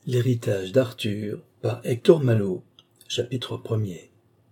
L'héritage d'Arthur par Hector Malot, chapitre 1er.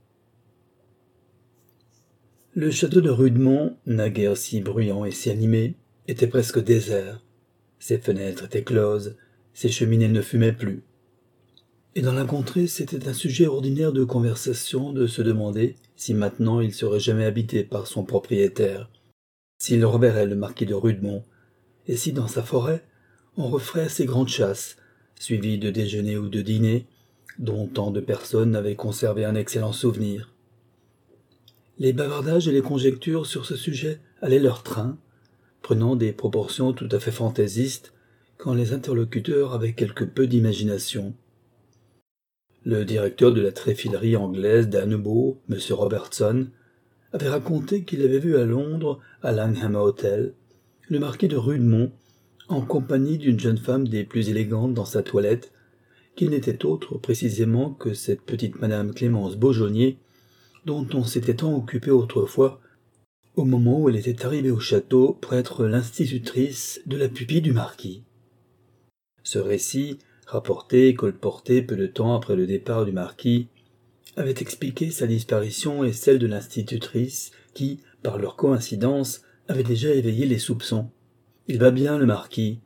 Le château de Rudemont, naguère si bruyant et si animé, était presque désert. Ses fenêtres étaient closes, ses cheminées ne fumaient plus. Et dans la contrée, c'était un sujet ordinaire de conversation de se demander si maintenant il serait jamais habité par son propriétaire, s'il reverrait le marquis de Rudemont, et si dans sa forêt, on referait ses grandes chasses, suivies de déjeuners ou de dîners, dont tant de personnes avaient conservé un excellent souvenir. Les bavardages et les conjectures sur ce sujet allaient leur train, prenant des proportions tout à fait fantaisistes, quand les interlocuteurs avaient quelque peu d'imagination. Le directeur de la tréfilerie anglaise d'Annebourg, M. Robertson, avait raconté qu'il avait vu à Londres, à Langham Hotel, le marquis de Rudemont, en compagnie d'une jeune femme des plus élégantes dans sa toilette, qui n'était autre précisément que cette petite madame Clémence Beaujonnier, dont on s'était tant occupé autrefois, au moment où elle était arrivée au château pour être l'institutrice de la pupille du marquis. Ce récit, rapporté et colporté peu de temps après le départ du marquis, avait expliqué sa disparition et celle de l'institutrice qui, par leur coïncidence, avait déjà éveillé les soupçons. Il va bien, le marquis.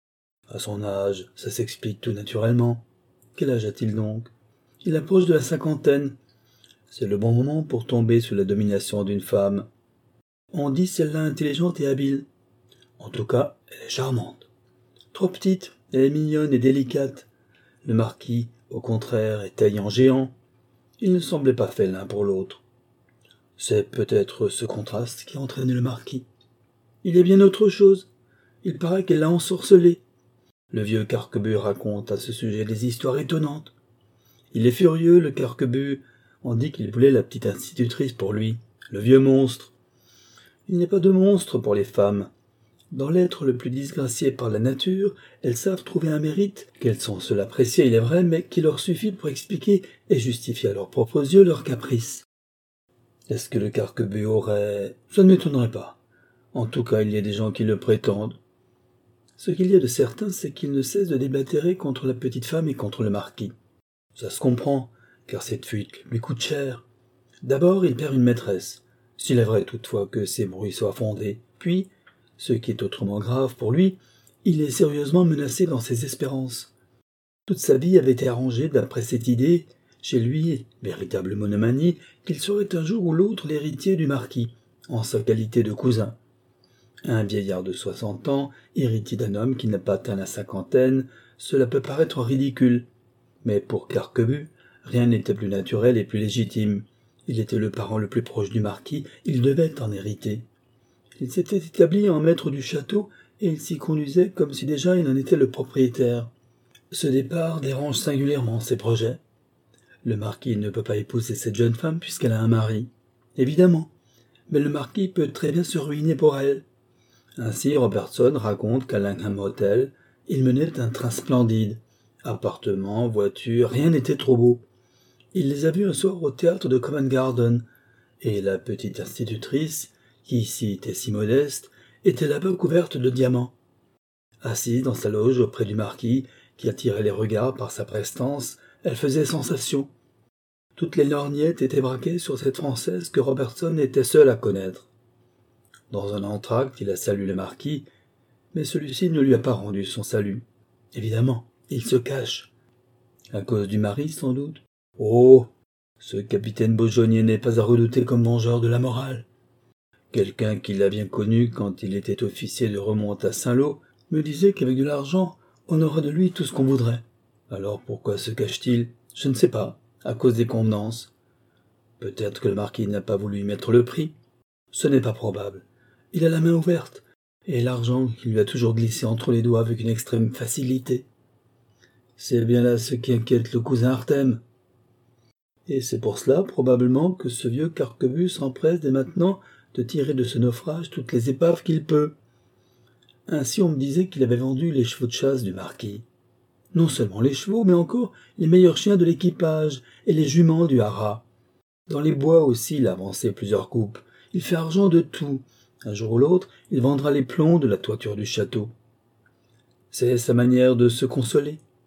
À son âge, ça s'explique tout naturellement. Quel âge a-t-il donc? Il approche de la cinquantaine. C'est le bon moment pour tomber sous la domination d'une femme. On dit celle-là intelligente et habile. En tout cas, elle est charmante. Trop petite, elle est mignonne et délicate. Le marquis, au contraire, est taillé en géant. Ils ne semblaient pas faits l'un pour l'autre. C'est peut-être ce contraste qui entraîne le marquis. Il est bien autre chose. Il paraît qu'elle l'a ensorcelé. Le vieux Carquebus raconte à ce sujet des histoires étonnantes. Il est furieux, le Carquebus. On dit qu'il voulait la petite institutrice pour lui, le vieux monstre. Il n'y a pas de monstre pour les femmes. Dans l'être le plus disgracié par la nature, elles savent trouver un mérite, qu'elles sont seules appréciées, il est vrai, mais qui leur suffit pour expliquer et justifier à leurs propres yeux leurs caprices. Est-ce que le Carquebus aurait... Ça ne m'étonnerait pas. En tout cas, il y a des gens qui le prétendent. Ce qu'il y a de certain, c'est qu'il ne cesse de déblatérer contre la petite femme et contre le marquis. Ça se comprend, car cette fuite lui coûte cher. D'abord, il perd une maîtresse, s'il est vrai toutefois que ces bruits soient fondés. Puis, ce qui est autrement grave pour lui, il est sérieusement menacé dans ses espérances. Toute sa vie avait été arrangée d'après cette idée, chez lui, véritable monomanie, qu'il serait un jour ou l'autre l'héritier du marquis, en sa qualité de cousin. Un vieillard de 60 ans, héritier d'un homme qui n'a pas atteint la cinquantaine, cela peut paraître ridicule. Mais pour Carquebus, rien n'était plus naturel et plus légitime. Il était le parent le plus proche du marquis, il devait en hériter. Il s'était établi en maître du château, et il s'y conduisait comme si déjà il en était le propriétaire. Ce départ dérange singulièrement ses projets. Le marquis ne peut pas épouser cette jeune femme puisqu'elle a un mari. Évidemment. Mais le marquis peut très bien se ruiner pour elle. Ainsi, Robertson raconte qu'à Langham Hotel, il menait un train splendide. Appartements, voitures, rien n'était trop beau. Il les a vus un soir au théâtre de Covent Garden, et la petite institutrice, qui ici était si modeste, était là-bas couverte de diamants. Assise dans sa loge auprès du marquis, qui attirait les regards par sa prestance, elle faisait sensation. Toutes les lorgnettes étaient braquées sur cette Française que Robertson était seul à connaître. Dans un entr'acte, il a salué le marquis, mais celui-ci ne lui a pas rendu son salut. Évidemment, il se cache. À cause du mari, sans doute. Oh, ce capitaine Beaujonnier n'est pas à redouter comme vengeur de la morale. Quelqu'un qui l'a bien connu quand il était officier de remonte à Saint-Lô me disait qu'avec de l'argent, on aurait de lui tout ce qu'on voudrait. Alors pourquoi se cache-t-il? Je ne sais pas, à cause des convenances. Peut-être que le marquis n'a pas voulu y mettre le prix. Ce n'est pas probable. Il a la main ouverte, et l'argent qui lui a toujours glissé entre les doigts avec une extrême facilité. C'est bien là ce qui inquiète le cousin Artème. Et c'est pour cela, probablement, que ce vieux Carquebus s'empresse dès maintenant de tirer de ce naufrage toutes les épaves qu'il peut. Ainsi on me disait qu'il avait vendu les chevaux de chasse du marquis. Non seulement les chevaux, mais encore les meilleurs chiens de l'équipage et les juments du haras. Dans les bois aussi il a avancé plusieurs coupes. Il fait argent de tout. Un jour ou l'autre, il vendra les plombs de la toiture du château. C'est sa manière de se consoler.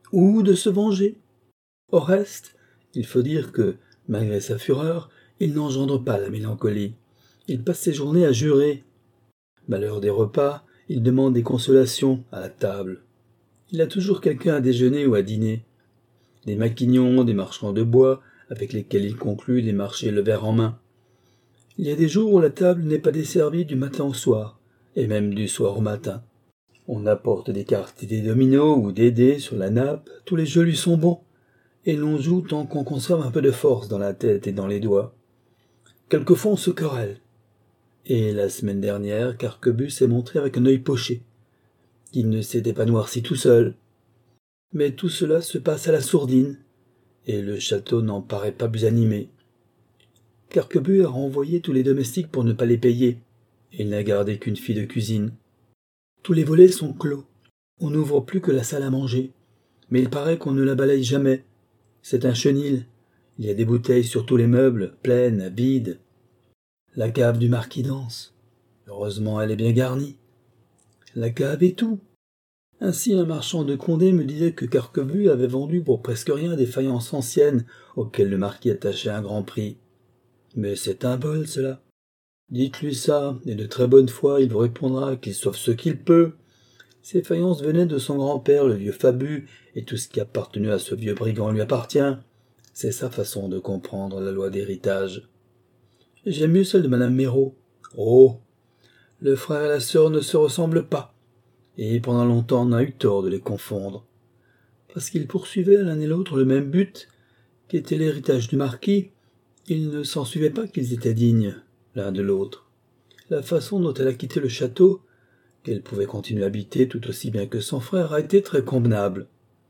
ou de se venger. Au reste, il faut dire que, malgré sa fureur, il n'engendre pas la mélancolie. Il passe ses journées à jurer. À l'heure des repas, il demande des consolations à la table. Il a toujours quelqu'un à déjeuner ou à dîner. Des maquignons, des marchands de bois, avec lesquels il conclut des marchés le verre en main. Il y a des jours où la table n'est pas desservie du matin au soir, et même du soir au matin. On apporte des cartes et des dominos ou des dés sur la nappe, tous les jeux lui sont bons, et l'on joue tant qu'on conserve un peu de force dans la tête et dans les doigts. Quelquefois on se querelle. Et la semaine dernière, Carquebus s'est montré avec un œil poché. Il ne s'était pas noirci tout seul. Mais tout cela se passe à la sourdine, et le château n'en paraît pas plus animé. Carquebus a renvoyé tous les domestiques pour ne pas les payer, et il n'a gardé qu'une fille de cuisine. Tous les volets sont clos. On n'ouvre plus que la salle à manger. Mais il paraît qu'on ne la balaye jamais. C'est un chenil. Il y a des bouteilles sur tous les meubles, pleines, vides. La cave du marquis danse. Heureusement, elle est bien garnie. La cave est tout. Ainsi, un marchand de Condé me disait que Carquebus avait vendu pour presque rien des faïences anciennes auxquelles le marquis attachait un grand prix. Mais c'est un vol, cela. Dites-lui ça, et de très bonne foi, il vous répondra qu'il sauve ce qu'il peut. Ces faïences venaient de son grand-père, le vieux Fabu, et tout ce qui appartenait à ce vieux brigand lui appartient. C'est sa façon de comprendre la loi d'héritage. J'aime mieux celle de madame Méraud. Oh, le frère et la sœur ne se ressemblent pas, et pendant longtemps on a eu tort de les confondre. Parce qu'ils poursuivaient l'un et l'autre le même but, qui était l'héritage du marquis, il ne s'ensuivait pas qu'ils étaient dignes l'un de l'autre. La façon dont elle a quitté le château, qu'elle pouvait continuer à habiter tout aussi bien que son frère, a été très convenable.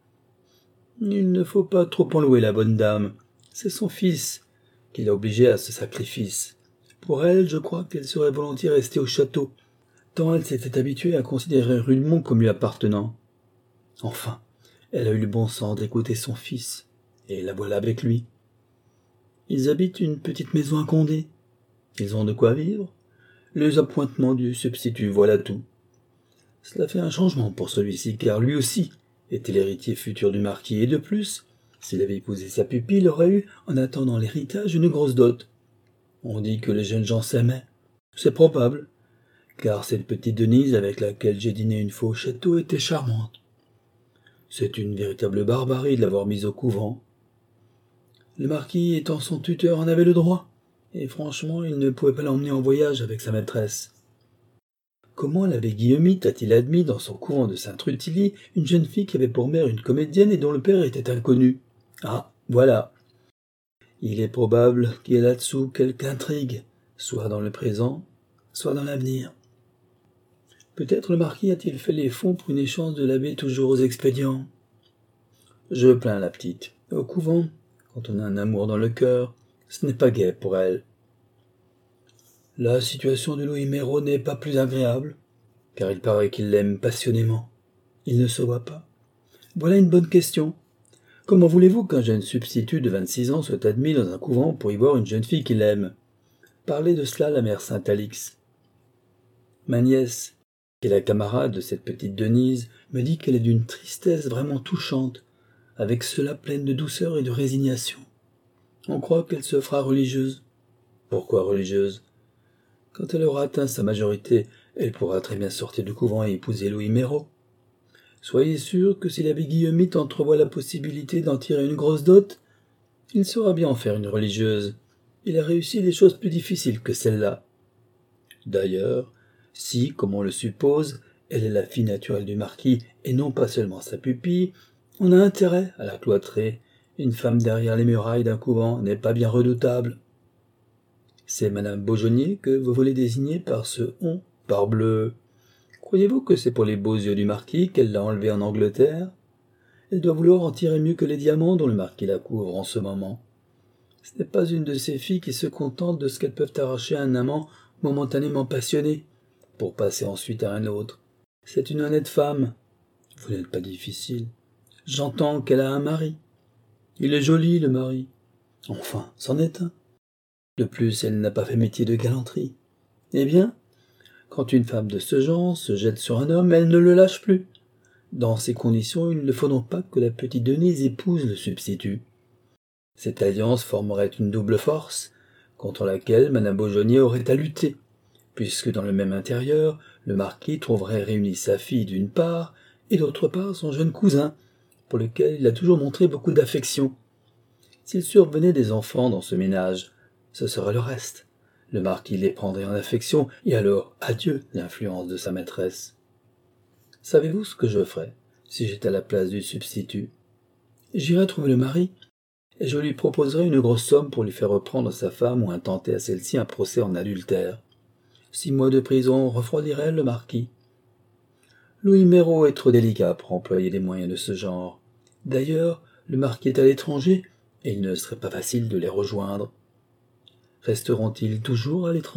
Il ne faut pas trop en louer la bonne dame. C'est son fils qui l'a obligée à ce sacrifice. Pour elle, je crois qu'elle serait volontiers restée au château, tant elle s'était habituée à considérer Rudemont comme lui appartenant. Enfin, elle a eu le bon sens d'écouter son fils, et la voilà avec lui. Ils habitent une petite maison à Condé. Ils ont de quoi vivre. Les appointements du substitut, voilà tout. Cela fait un changement pour celui-ci, car lui aussi était l'héritier futur du marquis, et de plus, s'il avait épousé sa pupille, il aurait eu, en attendant l'héritage, une grosse dot. On dit que les jeunes gens s'aimaient. C'est probable, car cette petite Denise avec laquelle j'ai dîné une fois au château était charmante. C'est une véritable barbarie de l'avoir mise au couvent. Le marquis, étant son tuteur, en avait le droit, et franchement, il ne pouvait pas l'emmener en voyage avec sa maîtresse. Comment l'abbé Guillemite a-t-il admis dans son couvent de Sainte-Rutilie une jeune fille qui avait pour mère une comédienne et dont le père était inconnu? Ah, voilà. Il est probable qu'il y a là-dessous quelque intrigue, soit dans le présent, soit dans l'avenir. Peut-être le marquis a-t-il fait les fonds pour une échange de l'abbé toujours aux expédients. Je plains la petite. Au couvent, quand on a un amour dans le cœur, ce n'est pas gai pour elle. La situation de Louis Méraud n'est pas plus agréable, car il paraît qu'il l'aime passionnément. Il ne se voit pas. Voilà une bonne question. Comment voulez-vous qu'un jeune substitut de 26 ans soit admis dans un couvent pour y voir une jeune fille qu'il aime? Parlez de cela à la mère Saint-Alix. Ma nièce, qui est la camarade de cette petite Denise, me dit qu'elle est d'une tristesse vraiment touchante, avec cela pleine de douceur et de résignation. On croit qu'elle se fera religieuse. Pourquoi religieuse? Quand elle aura atteint sa majorité, elle pourra très bien sortir du couvent et épouser Louis Méraud. Soyez sûr que si l'abbé Guillemite entrevoit la possibilité d'en tirer une grosse dot, il saura bien en faire une religieuse. Il a réussi des choses plus difficiles que celle-là. D'ailleurs, si, comme on le suppose, elle est la fille naturelle du marquis et non pas seulement sa pupille, on a intérêt à la cloîtrer. Une femme derrière les murailles d'un couvent n'est pas bien redoutable. C'est madame Beaujonnier que vous voulez désigner par ce « on », parbleu. Croyez-vous que c'est pour les beaux yeux du marquis qu'elle l'a enlevé en Angleterre? Elle doit vouloir en tirer mieux que les diamants dont le marquis la couvre en ce moment. Ce n'est pas une de ces filles qui se contentent de ce qu'elles peuvent arracher à un amant momentanément passionné, pour passer ensuite à un autre. C'est une honnête femme. Vous n'êtes pas difficile. J'entends qu'elle a un mari. Il est joli, le mari. Enfin, c'en est un. De plus, elle n'a pas fait métier de galanterie. Eh bien, quand une femme de ce genre se jette sur un homme, elle ne le lâche plus. Dans ces conditions, il ne faudra pas que la petite Denise épouse le substitut. Cette alliance formerait une double force, contre laquelle Madame Beaujonnier aurait à lutter, puisque dans le même intérieur, le marquis trouverait réunie sa fille d'une part, et d'autre part son jeune cousin, pour lequel il a toujours montré beaucoup d'affection. S'il survenait des enfants dans ce ménage, ce serait le reste. Le marquis les prendrait en affection, et alors adieu l'influence de sa maîtresse. Savez-vous ce que je ferais, si j'étais à la place du substitut? J'irais trouver le mari, et je lui proposerais une grosse somme pour lui faire reprendre sa femme ou intenter à celle-ci un procès en adultère. 6 mois de prison refroidiraient le marquis. Louis Méraud est trop délicat pour employer des moyens de ce genre. D'ailleurs, le marquis est à l'étranger, et il ne serait pas facile de les rejoindre. Resteront-ils toujours à l'étranger ?